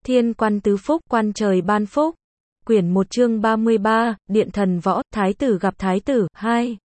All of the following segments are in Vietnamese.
Thiên quan tứ phúc, quan trời ban phúc. Quyển 1 chương 33, Điện thần võ, Thái tử gặp Thái tử, 2.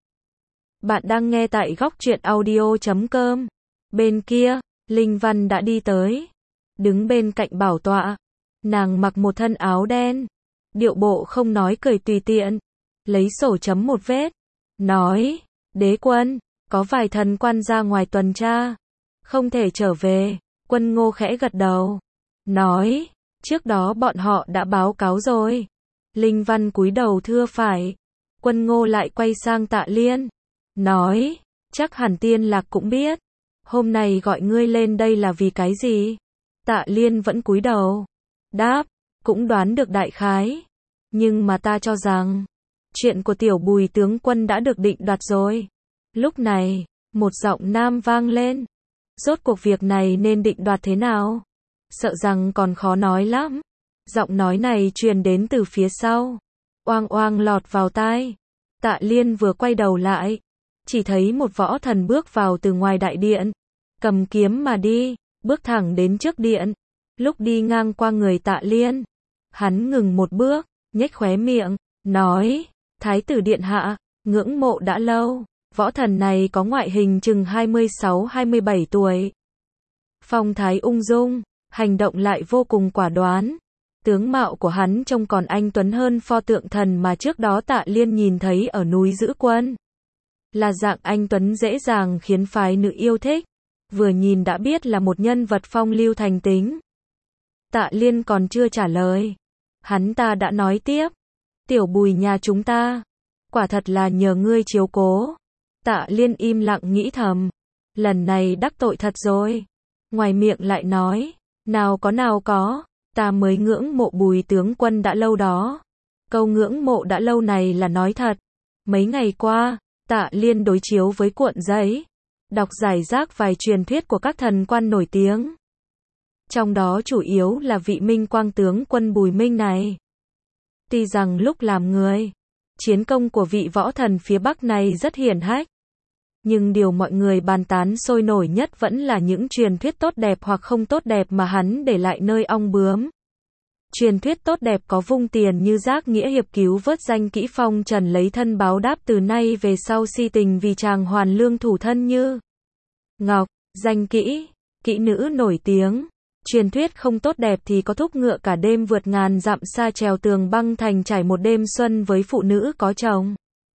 Bạn đang nghe tại góc truyện audio.com. Bên kia, Linh Văn đã đi tới. Đứng bên cạnh bảo tọa. Nàng mặc một thân áo đen. Điệu bộ không nói cười tùy tiện. Lấy sổ chấm một vết. Nói, đế quân, có vài thần quan ra ngoài tuần tra. Không thể trở về. Quân Ngô khẽ gật đầu. Nói, trước đó bọn họ đã báo cáo rồi. Linh Văn cúi đầu thưa phải. Quân Ngô lại quay sang Tạ Liên. Nói, chắc hẳn Tiên Lạc cũng biết. Hôm nay gọi ngươi lên đây là vì cái gì? Tạ Liên vẫn cúi đầu. Đáp, cũng đoán được đại khái. Nhưng mà ta cho rằng, chuyện của tiểu Bùi tướng quân đã được định đoạt rồi. Lúc này, một giọng nam vang lên. Rốt cuộc việc này nên định đoạt thế nào? Sợ rằng còn khó nói lắm. Giọng nói này truyền đến từ phía sau. Oang oang lọt vào tai. Tạ Liên vừa quay đầu lại. Chỉ thấy một võ thần bước vào từ ngoài đại điện. Cầm kiếm mà đi, bước thẳng đến trước điện. Lúc đi ngang qua người Tạ Liên. Hắn ngừng một bước, nhếch khóe miệng, nói, Thái tử điện hạ, ngưỡng mộ đã lâu. Võ thần này có ngoại hình chừng 26-27 tuổi. Phong thái ung dung, hành động lại vô cùng quả đoán. Tướng mạo của hắn trông còn anh tuấn hơn pho tượng thần mà trước đó Tạ Liên nhìn thấy ở núi Giữ Quân. Là dạng anh tuấn dễ dàng khiến phái nữ yêu thích. Vừa nhìn đã biết là một nhân vật phong lưu thành tính. Tạ Liên còn chưa trả lời. Hắn ta đã nói tiếp. Tiểu Bùi nhà chúng ta. Quả thật là nhờ ngươi chiếu cố. Tạ Liên im lặng nghĩ thầm. Lần này đắc tội thật rồi. Ngoài miệng lại nói. Nào có. Ta mới ngưỡng mộ Bùi tướng quân đã lâu đó. Câu ngưỡng mộ đã lâu này là nói thật. Mấy ngày qua, Tạ Liên đối chiếu với cuộn giấy. Đọc giải rác vài truyền thuyết của các thần quan nổi tiếng. Trong đó chủ yếu là vị Minh Quang tướng quân Bùi Minh này. Tuy rằng lúc làm người, chiến công của vị võ thần phía Bắc này rất hiển hách. Nhưng điều mọi người bàn tán sôi nổi nhất vẫn là những truyền thuyết tốt đẹp hoặc không tốt đẹp mà hắn để lại nơi ong bướm. Truyền thuyết tốt đẹp có vung tiền như rác nghĩa hiệp cứu vớt danh kỹ phong trần lấy thân báo đáp từ nay về sau si tình vì chàng hoàn lương thủ thân như Ngọc, danh kỹ, kỹ nữ nổi tiếng. Truyền thuyết không tốt đẹp thì có thúc ngựa cả đêm vượt ngàn dặm xa trèo tường băng thành trải một đêm xuân với phụ nữ có chồng.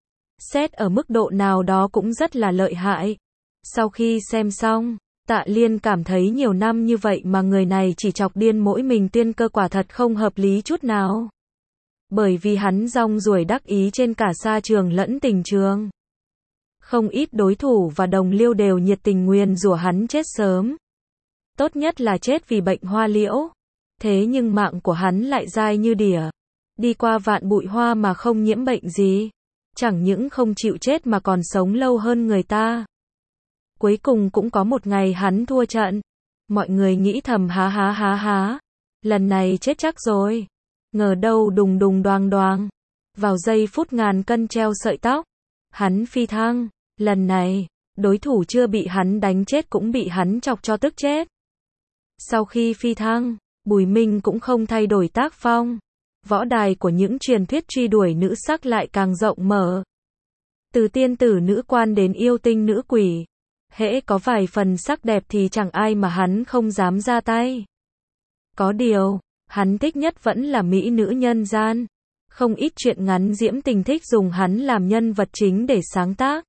Xét ở mức độ nào đó cũng rất là lợi hại. Sau khi xem xong, Tạ Liên cảm thấy nhiều năm như vậy mà người này chỉ chọc điên mỗi mình tiên cơ quả thật không hợp lý chút nào. Bởi vì hắn rong ruổi đắc ý trên cả sa trường lẫn tình trường. Không ít đối thủ và đồng liêu đều nhiệt tình nguyền rủa hắn chết sớm. Tốt nhất là chết vì bệnh hoa liễu. Thế nhưng mạng của hắn lại dai như đỉa. Đi qua vạn bụi hoa mà không nhiễm bệnh gì. Chẳng những không chịu chết mà còn sống lâu hơn người ta. Cuối cùng cũng có một ngày hắn thua trận. Mọi người nghĩ thầm há. Lần này chết chắc rồi. Ngờ đâu đùng đùng đoàng đoàng. Vào giây phút ngàn cân treo sợi tóc. Hắn phi thăng. Lần này, đối thủ chưa bị hắn đánh chết cũng bị hắn chọc cho tức chết. Sau khi phi thăng, Bùi Minh cũng không thay đổi tác phong. Võ đài của những truyền thuyết truy đuổi nữ sắc lại càng rộng mở. Từ tiên tử nữ quan đến yêu tinh nữ quỷ. Hễ có vài phần sắc đẹp thì chẳng ai mà hắn không dám ra tay. Có điều, hắn thích nhất vẫn là mỹ nữ nhân gian. Không ít chuyện ngắn diễm tình thích dùng hắn làm nhân vật chính để sáng tác.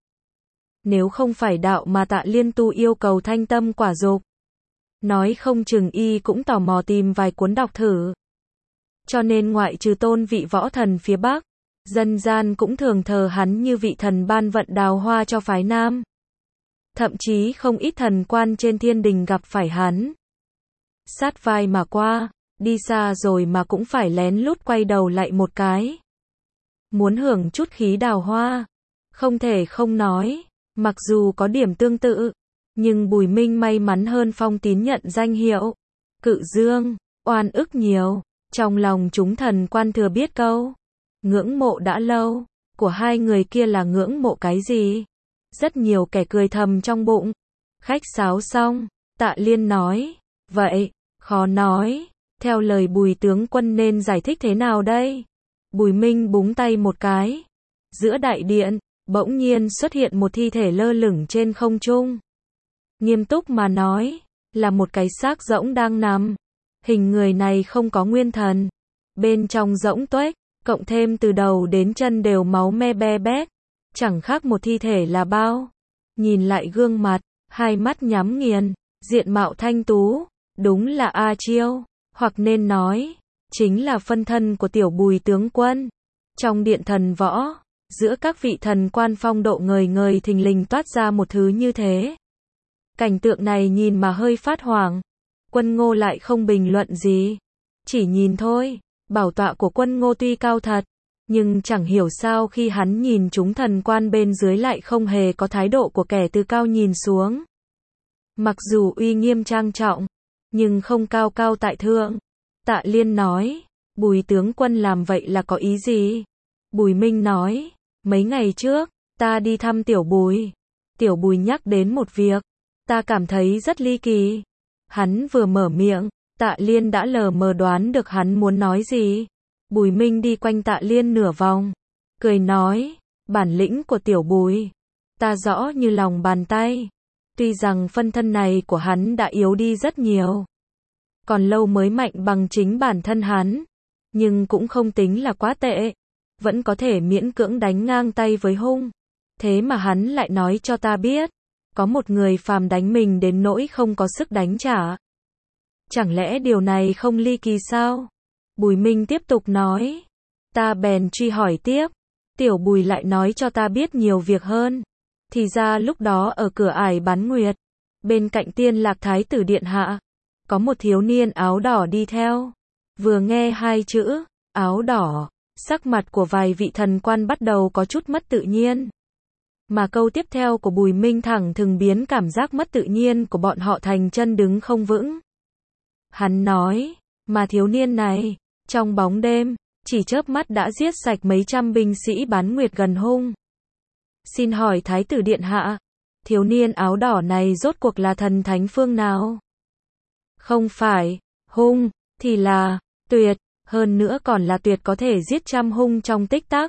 Nếu không phải đạo mà Tạ Liên tu yêu cầu thanh tâm quả dục. Nói không chừng y cũng tò mò tìm vài cuốn đọc thử. Cho nên ngoại trừ tôn vị võ thần phía Bắc, dân gian cũng thường thờ hắn như vị thần ban vận đào hoa cho phái Nam. Thậm chí không ít thần quan trên thiên đình gặp phải hắn. Sát vai mà qua, đi xa rồi mà cũng phải lén lút quay đầu lại một cái. Muốn hưởng chút khí đào hoa. Không thể không nói, mặc dù có điểm tương tự, nhưng Bùi Minh may mắn hơn Phong Tín nhận danh hiệu Cự Dương, oan ức nhiều. Trong lòng chúng thần quan thừa biết câu ngưỡng mộ đã lâu của hai người kia là ngưỡng mộ cái gì. Rất nhiều kẻ cười thầm trong bụng. Khách sáo xong, Tạ Liên nói, vậy, khó nói, Theo lời Bùi tướng quân nên giải thích thế nào đây? Bùi Minh búng tay một cái. Giữa đại điện, bỗng nhiên xuất hiện một thi thể lơ lửng trên không trung. Nghiêm túc mà nói, là một cái xác rỗng đang nằm. Hình người này không có nguyên thần. Bên trong rỗng tuếch, cộng thêm từ đầu đến chân đều máu me be bét. Chẳng khác một thi thể là bao. Nhìn lại gương mặt, hai mắt nhắm nghiền, diện mạo thanh tú, đúng là A Chiêu, hoặc nên nói, chính là phân thân của tiểu Bùi tướng quân. Trong điện thần võ, giữa các vị thần quan phong độ ngời ngời thình lình toát ra một thứ như thế. Cảnh tượng này nhìn mà hơi phát hoảng. Quân Ngô lại không bình luận gì. Chỉ nhìn thôi, bảo tọa của Quân Ngô tuy cao thật, nhưng chẳng hiểu sao khi hắn nhìn chúng thần quan bên dưới lại không hề có thái độ của kẻ từ cao nhìn xuống. Mặc dù uy nghiêm trang trọng, nhưng không cao cao tại thượng. Tạ Liên nói, Bùi tướng quân làm vậy là có ý gì? Bùi Minh nói, mấy ngày trước, ta đi thăm tiểu Bùi. Tiểu Bùi nhắc đến một việc, ta cảm thấy rất ly kỳ. Hắn vừa mở miệng, Tạ Liên đã lờ mờ đoán được hắn muốn nói gì. Bùi Minh đi quanh Tạ Liên nửa vòng, cười nói, bản lĩnh của tiểu Bùi, ta rõ như lòng bàn tay. Tuy rằng phân thân này của hắn đã yếu đi rất nhiều, còn lâu mới mạnh bằng chính bản thân hắn, nhưng cũng không tính là quá tệ, vẫn có thể miễn cưỡng đánh ngang tay với hung. Thế mà hắn lại nói cho ta biết, có một người phàm đánh mình đến nỗi không có sức đánh trả. Chẳng lẽ điều này không ly kỳ sao? Bùi Minh tiếp tục nói. Ta bèn truy hỏi tiếp. Tiểu Bùi lại nói cho ta biết nhiều việc hơn. Thì ra lúc đó ở cửa ải bán nguyệt, bên cạnh Tiên Lạc Thái tử điện hạ, có một thiếu niên áo đỏ đi theo. Vừa nghe hai chữ, áo đỏ, sắc mặt của vài vị thần quan bắt đầu có chút mất tự nhiên. Mà câu tiếp theo của Bùi Minh thẳng thừng biến cảm giác mất tự nhiên của bọn họ thành chân đứng không vững. Hắn nói, mà thiếu niên này, trong bóng đêm, chỉ chớp mắt đã giết sạch mấy trăm binh sĩ bán nguyệt gần hung. Xin hỏi Thái tử điện hạ, thiếu niên áo đỏ này rốt cuộc là thần thánh phương nào? Không phải, hung, thì là, tuyệt, hơn nữa còn là tuyệt có thể giết trăm hung trong tích tắc.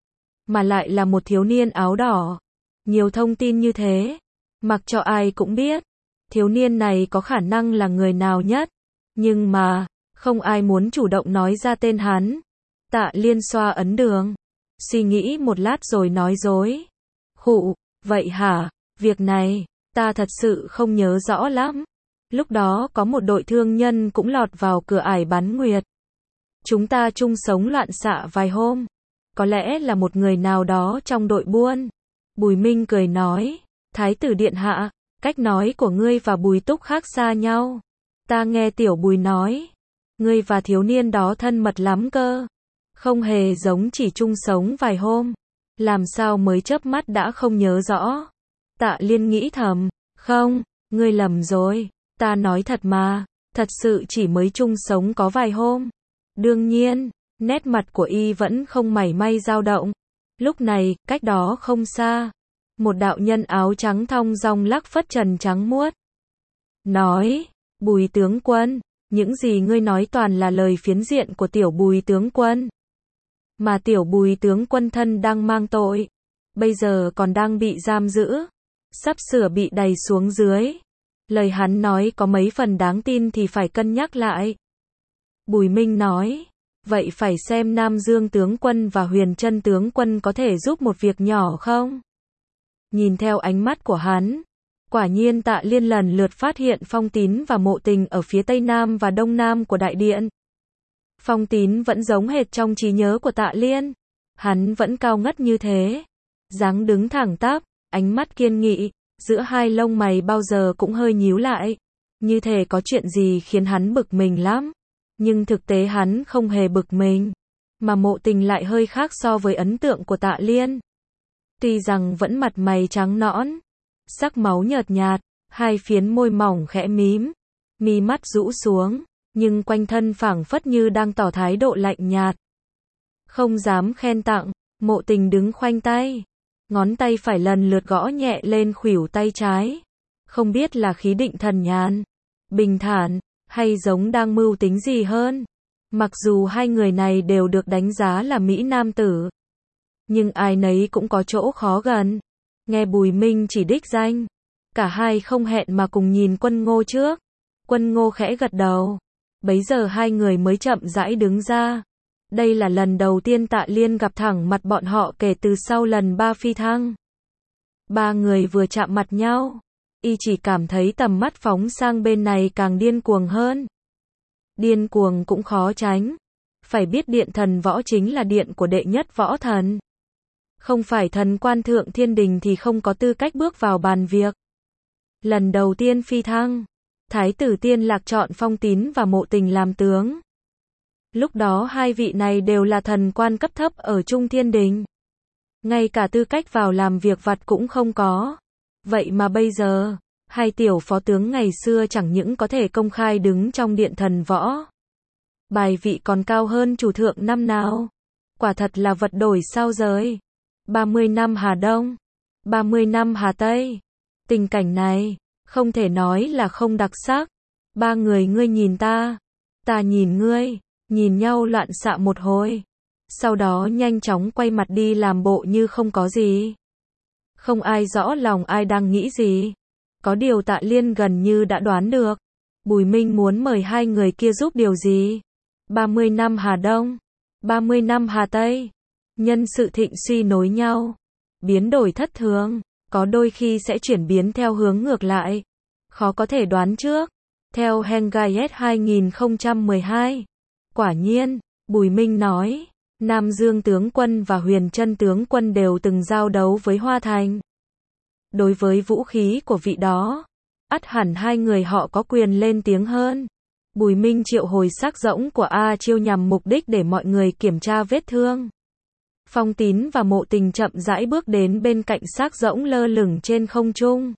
Mà lại là một thiếu niên áo đỏ. Nhiều thông tin như thế, mặc cho ai cũng biết, thiếu niên này có khả năng là người nào nhất. Nhưng mà, không ai muốn chủ động nói ra tên hắn. Tạ Liên xoa ấn đường, suy nghĩ một lát rồi nói dối. Khụ, vậy hả, việc này, ta thật sự không nhớ rõ lắm. Lúc đó có một đội thương nhân cũng lọt vào cửa ải bán nguyệt. Chúng ta chung sống loạn xạ vài hôm. Có lẽ là một người nào đó trong đội buôn. Bùi Minh cười nói, Thái tử điện hạ, cách nói của ngươi và Bùi Túc khác xa nhau. Ta nghe tiểu Bùi nói, ngươi và thiếu niên đó thân mật lắm cơ. Không hề giống chỉ chung sống vài hôm. Làm sao mới chớp mắt đã không nhớ rõ. Tạ Liên nghĩ thầm, không, ngươi lầm rồi, ta nói thật mà, thật sự chỉ mới chung sống có vài hôm. Đương nhiên, nét mặt của y vẫn không mảy may dao động. Lúc này, cách đó không xa, một đạo nhân áo trắng thong dong lắc phất trần trắng muốt. Nói, Bùi tướng quân, những gì ngươi nói toàn là lời phiến diện của tiểu Bùi tướng quân. Mà tiểu Bùi tướng quân thân đang mang tội, bây giờ còn đang bị giam giữ, sắp sửa bị đày xuống dưới. Lời hắn nói có mấy phần đáng tin thì phải cân nhắc lại. Bùi Minh nói, vậy phải xem Nam Dương tướng quân và Huyền Trân tướng quân có thể giúp một việc nhỏ không? Nhìn theo ánh mắt của hắn, quả nhiên Tạ Liên lần lượt phát hiện Phong Tín và Mộ Tình ở phía tây nam và đông nam của đại điện. Phong Tín vẫn giống hệt trong trí nhớ của Tạ Liên. Hắn vẫn cao ngất như thế, dáng đứng thẳng tắp, ánh mắt kiên nghị, giữa hai lông mày bao giờ cũng hơi nhíu lại, như thể có chuyện gì khiến hắn bực mình lắm. Nhưng thực tế hắn không hề bực mình, mà Mộ Tình lại hơi khác so với ấn tượng của Tạ Liên. Tuy rằng vẫn mặt mày trắng nõn, sắc máu nhợt nhạt, hai phiến môi mỏng khẽ mím, mi mắt rũ xuống, nhưng quanh thân phảng phất như đang tỏ thái độ lạnh nhạt. Không dám khen tặng, Mộ Tình đứng khoanh tay, ngón tay phải lần lượt gõ nhẹ lên khuỷu tay trái. Không biết là khí định thần nhàn, bình thản, hay giống đang mưu tính gì hơn. Mặc dù hai người này đều được đánh giá là mỹ nam tử, nhưng ai nấy cũng có chỗ khó gần. Nghe Bùi Minh chỉ đích danh, cả hai không hẹn mà cùng nhìn Quân Ngô trước. Quân Ngô khẽ gật đầu. Bấy giờ hai người mới chậm rãi đứng ra. Đây là lần đầu tiên Tạ Liên gặp thẳng mặt bọn họ kể từ sau lần ba phi thăng. Ba người vừa chạm mặt nhau, y chỉ cảm thấy tầm mắt phóng sang bên này càng điên cuồng hơn. Điên cuồng cũng khó tránh. Phải biết điện thần võ chính là điện của đệ nhất võ thần. Không phải thần quan thượng thiên đình thì không có tư cách bước vào bàn việc. Lần đầu tiên phi thăng, Thái tử Tiên Lạc chọn Phong Tín và Mộ Tình làm tướng. Lúc đó hai vị này đều là thần quan cấp thấp ở Trung Thiên Đình. Ngay cả tư cách vào làm việc vặt cũng không có. Vậy mà bây giờ, hai tiểu phó tướng ngày xưa chẳng những có thể công khai đứng trong điện thần võ, bài vị còn cao hơn chủ thượng năm nào. Quả thật là vật đổi sao rời. 30 năm Hà Đông, 30 năm Hà Tây. Tình cảnh này, không thể nói là không đặc sắc. Ba người ngươi nhìn ta nhìn ngươi, nhìn nhau loạn xạ một hồi. Sau đó nhanh chóng quay mặt đi làm bộ như không có gì. Không ai rõ lòng ai đang nghĩ gì. Có điều Tạ Liên gần như đã đoán được. Bùi Minh muốn mời hai người kia giúp điều gì. 30 năm Hà Đông, 30 năm Hà Tây. Nhân sự thịnh suy nối nhau. Biến đổi thất thường. Có đôi khi sẽ chuyển biến theo hướng ngược lại. Khó có thể đoán trước. Theo Hengayet 2012. Quả nhiên, Bùi Minh nói, Nam Dương tướng quân và Huyền Trân tướng quân đều từng giao đấu với Hoa Thành. Đối với vũ khí của vị đó, ắt hẳn hai người họ có quyền lên tiếng hơn. Bùi Minh triệu hồi xác rỗng của A Chiêu nhằm mục đích để mọi người kiểm tra vết thương. Phong Tín và Mộ Tình chậm rãi bước đến bên cạnh xác rỗng lơ lửng trên không trung.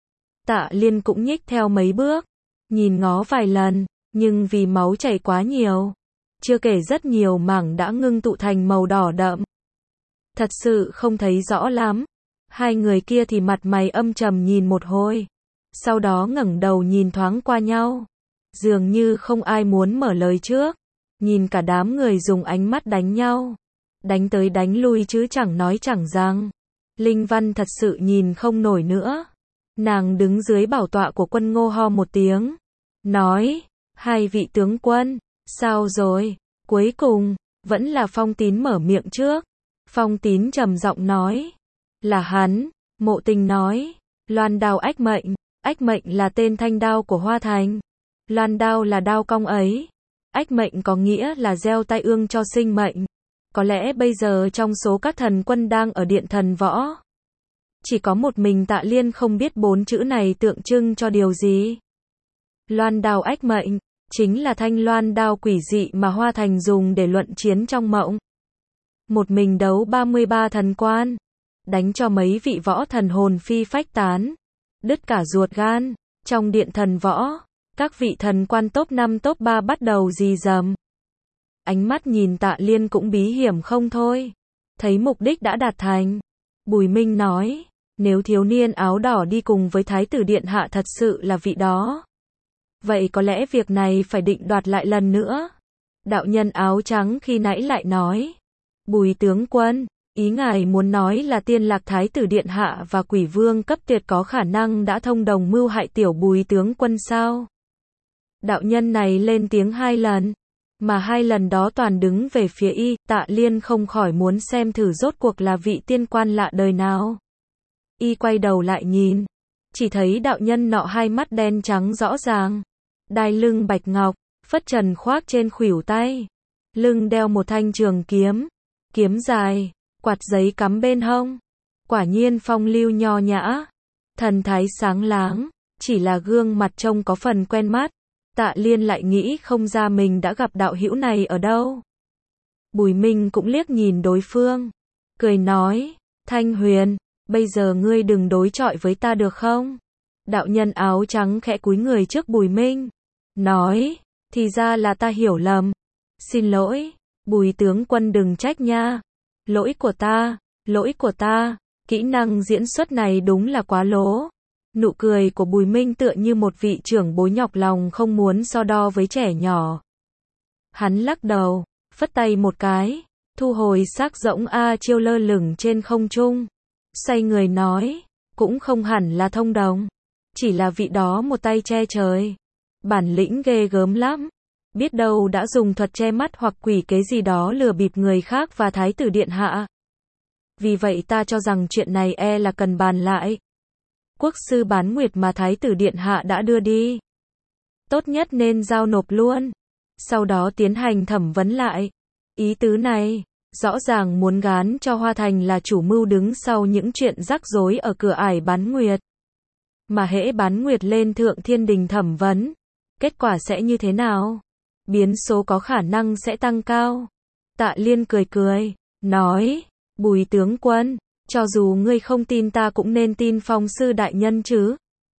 Tạ Liên cũng nhích theo mấy bước, nhìn ngó vài lần, nhưng vì máu chảy quá nhiều, chưa kể rất nhiều mảng đã ngưng tụ thành màu đỏ đậm. Thật sự không thấy rõ lắm. Hai người kia thì mặt mày âm trầm nhìn một hồi, sau đó ngẩng đầu nhìn thoáng qua nhau. Dường như không ai muốn mở lời trước. Nhìn cả đám người dùng ánh mắt đánh nhau. Đánh tới đánh lui chứ chẳng nói chẳng rằng. Linh Văn thật sự nhìn không nổi nữa. Nàng đứng dưới bảo tọa của Quân Ngô ho một tiếng. Nói, hai vị tướng quân, sao rồi? Cuối cùng, vẫn là Phong Tín mở miệng trước. Phong Tín trầm giọng nói. Là hắn. Mộ Tình nói. Loan đao ách mệnh là tên thanh đao của Hoa Thành. Loan đao là đao cong ấy. Ách mệnh có nghĩa là gieo tai ương cho sinh mệnh. Có lẽ bây giờ trong số các thần quân đang ở điện thần võ, chỉ có một mình Tạ Liên không biết bốn chữ này tượng trưng cho điều gì. Loan đao ách mệnh, chính là thanh loan đao quỷ dị mà Hoa Thành dùng để luận chiến trong mộng. Một mình đấu 33 thần quan, đánh cho mấy vị võ thần hồn phi phách tán, đứt cả ruột gan. Trong điện thần võ, các vị thần quan top 5 top 3 bắt đầu rì rầm. Ánh mắt nhìn Tạ Liên cũng bí hiểm không thôi. Thấy mục đích đã đạt thành, Bùi Minh nói, nếu thiếu niên áo đỏ đi cùng với Thái tử Điện Hạ thật sự là vị đó, vậy có lẽ việc này phải định đoạt lại lần nữa. Đạo nhân áo trắng khi nãy lại nói, Bùi tướng quân, ý ngài muốn nói là Tiên Lạc Thái tử Điện Hạ và Quỷ Vương cấp tuyệt có khả năng đã thông đồng mưu hại tiểu Bùi tướng quân sao? Đạo nhân này lên tiếng 2 lần, mà 2 lần đó toàn đứng về phía y. Tạ Liên không khỏi muốn xem thử rốt cuộc là vị tiên quan lạ đời nào. Y quay đầu lại nhìn, chỉ thấy đạo nhân nọ hai mắt đen trắng rõ ràng, đai lưng bạch ngọc, phất trần khoác trên khuỷu tay, lưng đeo một thanh trường kiếm, kiếm dài, quạt giấy cắm bên hông. Quả nhiên phong lưu nho nhã, thần thái sáng láng, chỉ là gương mặt trông có phần quen mắt. Tạ Liên lại nghĩ không ra mình đã gặp đạo hữu này ở đâu. Bùi Minh cũng liếc nhìn đối phương, cười nói, Thanh Huyền, bây giờ ngươi đừng đối chọi với ta được không? Đạo nhân áo trắng khẽ cúi người trước Bùi Minh, nói, thì ra là ta hiểu lầm. Xin lỗi, Bùi tướng quân đừng trách nha. Lỗi của ta, kỹ năng diễn xuất này đúng là quá lố. Nụ cười của Bùi Minh tựa như một vị trưởng bối nhọc lòng không muốn so đo với trẻ nhỏ. Hắn lắc đầu, phất tay một cái, thu hồi xác rỗng A Chiêu lơ lửng trên không trung. Xoay người nói, cũng không hẳn là thông đồng. Chỉ là vị đó một tay che trời. Bản lĩnh ghê gớm lắm. Biết đâu đã dùng thuật che mắt hoặc quỷ kế gì đó lừa bịp người khác và thái tử điện hạ. Vì vậy ta cho rằng chuyện này là cần bàn lại. Quốc sư bán nguyệt mà thái tử điện hạ đã đưa đi, tốt nhất nên giao nộp luôn. Sau đó tiến hành thẩm vấn lại. Ý tứ này, rõ ràng muốn gán cho Hoa Thành là chủ mưu đứng sau những chuyện rắc rối ở cửa ải bán nguyệt. Mà hễ bán nguyệt lên Thượng Thiên Đình thẩm vấn, kết quả sẽ như thế nào? Biến số có khả năng sẽ tăng cao. Tạ Liên cười cười, nói, Bùi tướng quân, cho dù ngươi không tin ta cũng nên tin Phong sư đại nhân chứ.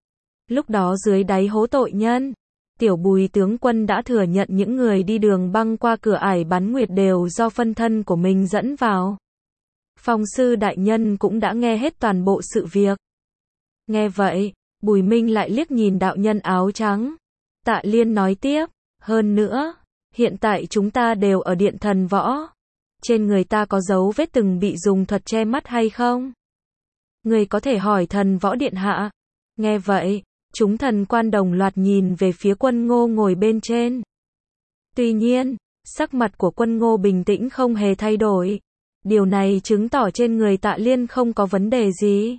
Lúc đó dưới đáy hố tội nhân, tiểu Bùi tướng quân đã thừa nhận những người đi đường băng qua cửa ải bán nguyệt đều do phân thân của mình dẫn vào. Phong sư đại nhân cũng đã nghe hết toàn bộ sự việc. Nghe vậy, Bùi Minh lại liếc nhìn đạo nhân áo trắng. Tạ Liên nói tiếp, hơn nữa, hiện tại chúng ta đều ở Điện Thần Võ. Trên người ta có dấu vết từng bị dùng thuật che mắt hay không? Người có thể hỏi Thần Võ điện hạ. Nghe vậy, chúng thần quan đồng loạt nhìn về phía Quân Ngô ngồi bên trên. Tuy nhiên, sắc mặt của Quân Ngô bình tĩnh không hề thay đổi. Điều này chứng tỏ trên người Tạ Liên không có vấn đề gì.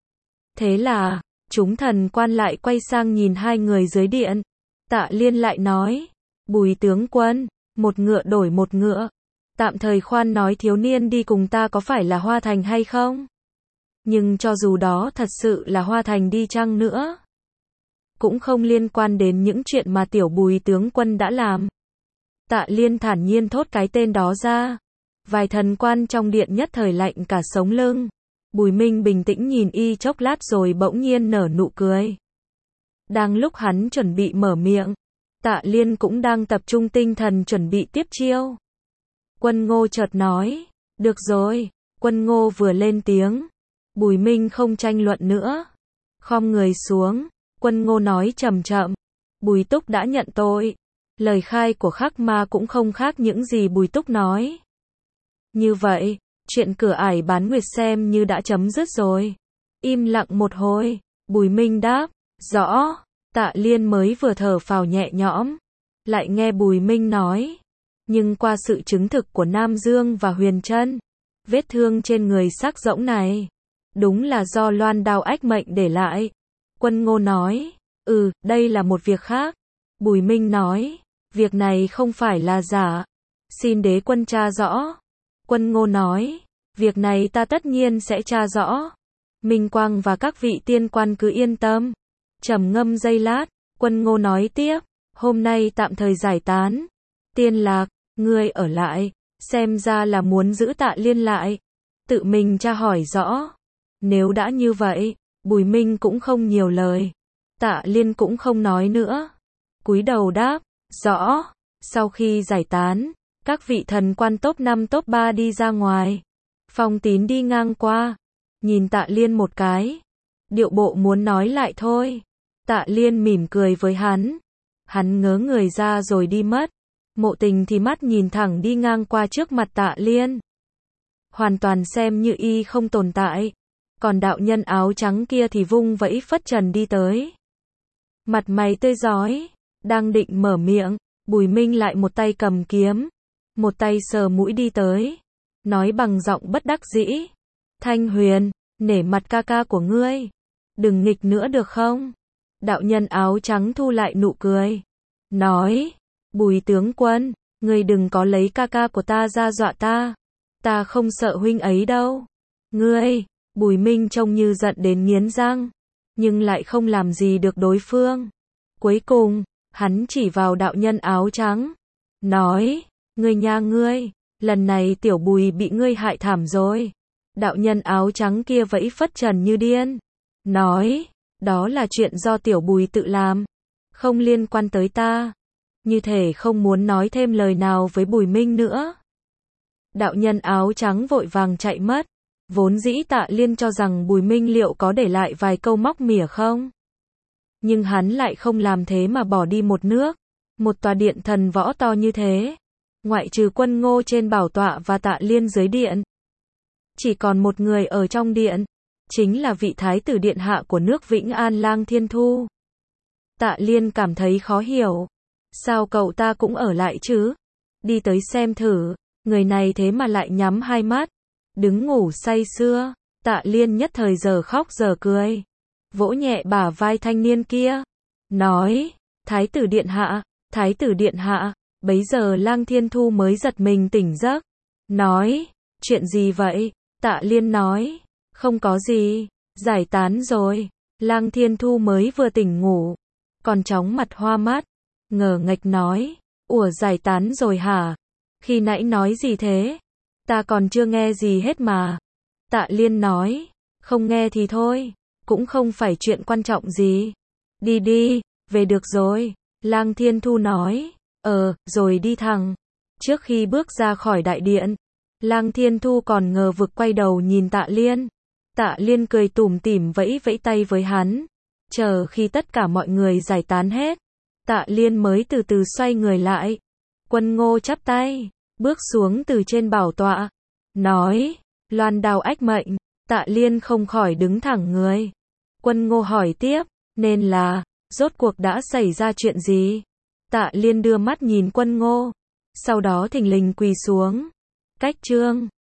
Thế là, chúng thần quan lại quay sang nhìn hai người dưới điện. Tạ Liên lại nói, Bùi tướng quân, một ngựa đổi một ngựa. Tạm thời khoan nói thiếu niên đi cùng ta có phải là Hoa Thành hay không? Nhưng cho dù đó thật sự là Hoa Thành đi chăng nữa, cũng không liên quan đến những chuyện mà tiểu Bùi tướng quân đã làm. Tạ Liên thản nhiên thốt cái tên đó ra. Vài thần quan trong điện nhất thời lạnh cả sống lưng. Bùi Minh bình tĩnh nhìn y chốc lát rồi bỗng nhiên nở nụ cười. Đang lúc hắn chuẩn bị mở miệng, Tạ Liên cũng đang tập trung tinh thần chuẩn bị tiếp chiêu. Quân Ngô chợt nói, được rồi. Quân Ngô vừa lên tiếng, Bùi Minh không tranh luận nữa. Khom người xuống, Quân Ngô nói chậm chậm, Bùi Túc đã nhận tội. Lời khai của Khắc Ma cũng không khác những gì Bùi Túc nói. Như vậy, chuyện cửa ải bán nguyệt xem như đã chấm dứt rồi. Im lặng một hồi, Bùi Minh đáp, rõ. Tạ Liên mới vừa thở phào nhẹ nhõm, lại nghe Bùi Minh nói, nhưng qua sự chứng thực của Nam Dương và Huyền Trân, vết thương trên người xác rỗng này, đúng là do loan đao ách mệnh để lại. Quân Ngô nói, đây là một việc khác. Bùi Minh nói, việc này không phải là giả. Xin đế quân tra rõ. Quân Ngô nói, việc này ta tất nhiên sẽ tra rõ. Minh Quang và các vị tiên quan cứ yên tâm. Trầm ngâm giây lát, Quân Ngô nói tiếp, hôm nay tạm thời giải tán. Tiên Lạc, ngươi ở lại, xem ra là muốn giữ Tạ Liên lại. Tự mình tra hỏi rõ. Nếu đã như vậy, Bùi Minh cũng không nhiều lời. Tạ Liên cũng không nói nữa. Cúi đầu đáp, rõ. Sau khi giải tán, các vị thần quan top 5 top 3 đi ra ngoài. Phong Tín đi ngang qua, nhìn Tạ Liên một cái. Điệu bộ muốn nói lại thôi. Tạ Liên mỉm cười với hắn. Hắn ngớ người ra rồi đi mất. Mộ Tình thì mắt nhìn thẳng đi ngang qua trước mặt Tạ Liên. Hoàn toàn xem như y không tồn tại. Còn đạo nhân áo trắng kia thì vung vẫy phất trần đi tới. Mặt mày tươi rói, đang định mở miệng, Bùi Minh lại một tay cầm kiếm, một tay sờ mũi đi tới, nói bằng giọng bất đắc dĩ, Thanh Huyền, nể mặt ca ca của ngươi, đừng nghịch nữa được không? Đạo nhân áo trắng thu lại nụ cười, nói, Bùi tướng quân, ngươi đừng có lấy ca ca của ta ra dọa ta không sợ huynh ấy đâu. Ngươi, Bùi Minh trông như giận đến nghiến răng, nhưng lại không làm gì được đối phương. Cuối cùng, hắn chỉ vào đạo nhân áo trắng, nói, ngươi nha ngươi, lần này tiểu Bùi bị ngươi hại thảm rồi. Đạo nhân áo trắng kia vẫy phất trần như điên, nói, đó là chuyện do tiểu Bùi tự làm, không liên quan tới ta. Như thể không muốn nói thêm lời nào với Bùi Minh nữa. Đạo nhân áo trắng vội vàng chạy mất. Vốn dĩ Tạ Liên cho rằng Bùi Minh liệu có để lại vài câu móc mỉa không? Nhưng hắn lại không làm thế mà bỏ đi một nước. Một tòa điện thần võ to như thế. Ngoại trừ Quân Ngô trên bảo tọa và Tạ Liên dưới điện. Chỉ còn một người ở trong điện. Chính là vị thái tử điện hạ của nước Vĩnh An Lang Thiên Thu. Tạ Liên cảm thấy khó hiểu. Sao cậu ta cũng ở lại chứ? Đi tới xem thử. Người này thế mà lại nhắm hai mắt. Đứng ngủ say sưa. Tạ Liên nhất thời giờ khóc giờ cười. Vỗ nhẹ bả vai thanh niên kia. Nói. Thái tử điện hạ. Thái tử điện hạ. Bấy giờ Lang Thiên Thu mới giật mình tỉnh giấc. Nói. Chuyện gì vậy? Tạ Liên nói. Không có gì. Giải tán rồi. Lang Thiên Thu mới vừa tỉnh ngủ. Còn chóng mặt hoa mắt. Ngờ nghệch nói. Ủa giải tán rồi hả? Khi nãy nói gì thế? Ta còn chưa nghe gì hết mà. Tạ Liên nói. Không nghe thì thôi. Cũng không phải chuyện quan trọng gì. Đi đi. Về được rồi. Lang Thiên Thu nói. Rồi đi thẳng. Trước khi bước ra khỏi đại điện. Lang Thiên Thu còn ngờ vực quay đầu nhìn Tạ Liên. Tạ Liên cười tủm tỉm vẫy vẫy tay với hắn. Chờ khi tất cả mọi người giải tán hết. Tạ Liên mới từ từ xoay người lại. Quân Ngô chắp tay. Bước xuống từ trên bảo tọa. Nói. Loan đao ách mệnh. Tạ Liên không khỏi đứng thẳng người. Quân Ngô hỏi tiếp. Nên là. Rốt cuộc đã xảy ra chuyện gì? Tạ Liên đưa mắt nhìn Quân Ngô. Sau đó thình lình quỳ xuống. Cách chương